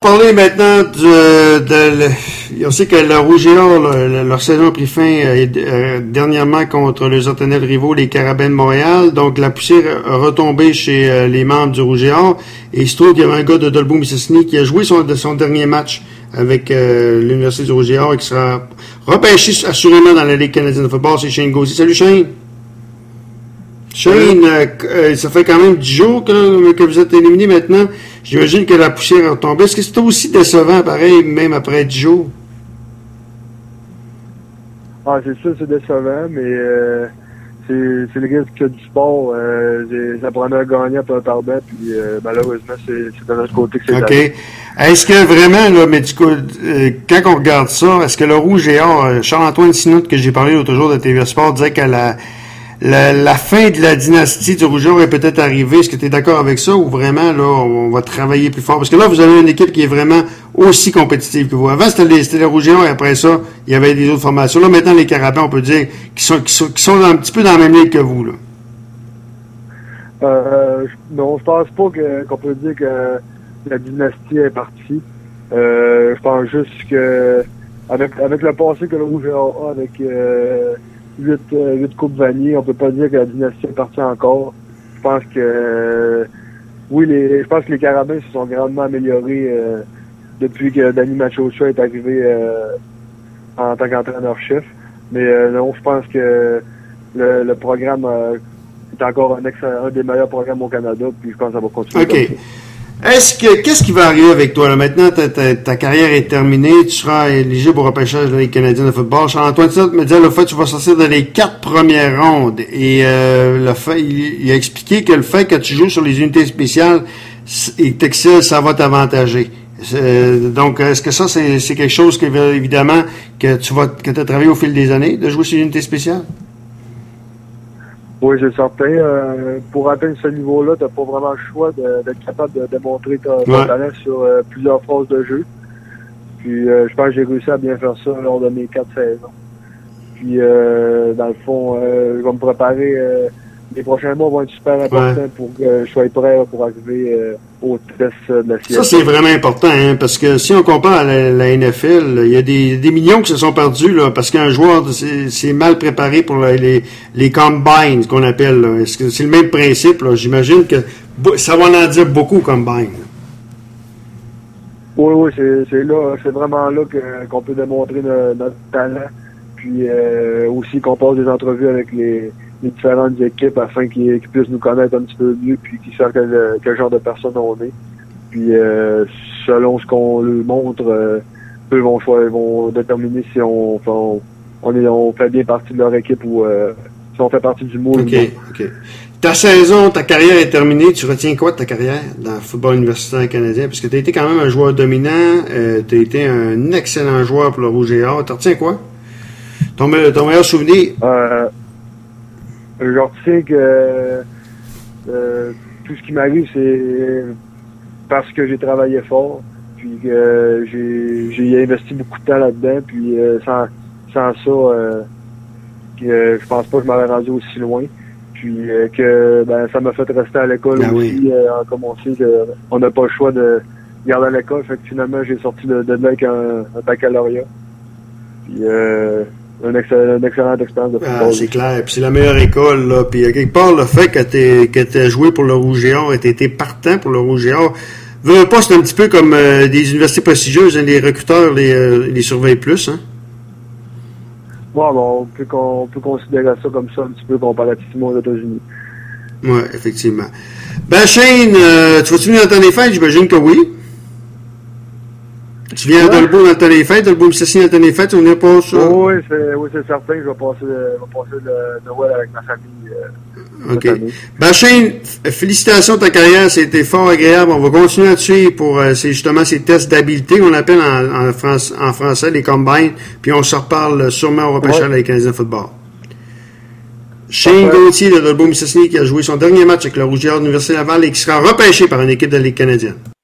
parler maintenant on sait que le Rouge et Or, leur saison a pris fin dernièrement contre les éternels rivaux, les Carabins de Montréal. Donc, la poussière a retombé chez les membres du Rouge et Or. Et il se trouve qu'il y avait un gars de Dolbeau-Mistassini qui a joué son dernier match avec l'Université du Rouge et Or et qui sera repêché assurément dans la Ligue canadienne de football. C'est Shane Gauthier. Salut Shane! Shane, ça fait quand même 10 jours que vous êtes éliminé maintenant. J'imagine que la poussière est retombée. Est-ce que c'est aussi décevant, pareil, même après 10 jours? Ah, c'est sûr, c'est décevant, mais c'est le risque du sport. Ça prenait un gagnant pour un perdant, puis malheureusement, c'est de notre côté que c'est OK. arrivé. Est-ce que vraiment, là, mais quand on regarde ça, est-ce que le Rouge et Or, Charles-Antoine Sinotte, que j'ai parlé l'autre jour de TVA Sport, disait que la fin de la dynastie du Rouge et Or est peut-être arrivée. Est-ce que tu es d'accord avec ça ou vraiment, là, on va travailler plus fort? Parce que là, vous avez une équipe qui est vraiment aussi compétitive que vous. Avant, c'était le Rouge et Or et après ça, il y avait des autres formations. Là, maintenant, les Carabins, on peut dire qui sont un petit peu dans la même ligue que vous, là. Non, je pense pas qu'on peut dire que la dynastie est partie. Je pense juste que avec le passé que le Rouge et Or a avec 8 coupes Vanier, on peut pas dire que la dynastie est partie encore. Je pense que je pense que les Carabins se sont grandement améliorés depuis que Danny Machocha est arrivé en tant qu'entraîneur-chef. Mais non, je pense que le programme est encore un des meilleurs programmes au Canada, puis je pense que ça va continuer. OK. Qu'est-ce qui va arriver avec toi, là? Maintenant, ta carrière est terminée, tu seras éligible au repêchage de la Ligue canadienne de football. Charles-Antoine Sinotte me disait, le fait, tu vas sortir dans les 4 premières rondes. Et, il a expliqué que le fait que tu joues sur les unités spéciales et que t'excelles, ça va t'avantager. Donc, est-ce que ça, c'est quelque chose que, évidemment, que tu as travaillé au fil des années, de jouer sur les unités spéciales? Oui, c'est certain. Pour atteindre ce niveau-là, tu n'as pas vraiment le choix d'être capable de démontrer ton talent sur plusieurs phases de jeu. Puis je pense que j'ai réussi à bien faire ça lors de mes 4 saisons. Puis dans le fond, je vais me préparer. Les prochains mois vont être super importants pour que je sois prêt pour arriver au test de la CFL. Ça, c'est vraiment important, hein, parce que si on compare à la NFL, il y a des millions qui se sont perdus là, parce qu'un joueur c'est mal préparé pour les combines, qu'on appelle. Là. Est-ce que c'est le même principe? Là? J'imagine que ça va en dire beaucoup, combine. Oui, c'est vraiment là qu'on peut démontrer notre talent. Puis aussi qu'on passe des entrevues avec les différentes équipes afin qu'ils puissent nous connaître un petit peu mieux puis qu'ils savent quel genre de personne on est. Puis selon ce qu'on leur montre, eux vont déterminer si on fait bien partie de leur équipe ou si on fait partie du moule. OK. Ta carrière est terminée. Tu retiens quoi de ta carrière dans le football universitaire canadien? Parce que tu as été quand même un joueur dominant. Tu as été un excellent joueur pour le Rouge et Or. Tu retiens quoi? Ton meilleur souvenir? Je retiens que tout ce qui m'arrive, c'est parce que j'ai travaillé fort, puis que j'ai investi beaucoup de temps là-dedans, puis sans ça, je pense pas que je m'aurais rendu aussi loin. Puis que ça m'a fait rester à l'école aussi, comme on sait qu'on n'a pas le choix de garder à l'école. Fait que finalement, j'ai sorti de là avec un baccalauréat. Puis une excellente expérience de football. Ah, c'est clair. Puis c'est la meilleure école, là. Puis quelque part, le fait que t'aies joué pour le Rouge et Or et t'as été partant pour le Rouge et Or, veux pas, c'est un petit peu comme des universités prestigieuses, hein, les recruteurs les surveillent plus, hein? Ouais, on peut considérer ça comme ça un petit peu comparativement aux États-Unis. Ouais, effectivement. Ben, Shane, tu vas-tu venir dans le temps des fêtes? J'imagine que oui. Tu viens à Dolbeau dans le temps des fêtes, Dolbeau-Mistassini dans le temps des fêtes, tu vas venir pas ça? Oui, c'est certain, je vais passer le Noël avec ma famille. OK. Ben, Shane, félicitations de ta carrière, c'était fort agréable. On va continuer à te suivre pour justement ces tests d'habileté qu'on appelle en français les combines, puis on se reparle sûrement au repêchage avec les Canadiens de football. Shane Gauthier de Dolbeau-Mistassini qui a joué son dernier match avec le Rouge et Or de l'Université Laval et qui sera repêché par une équipe de la Ligue canadienne.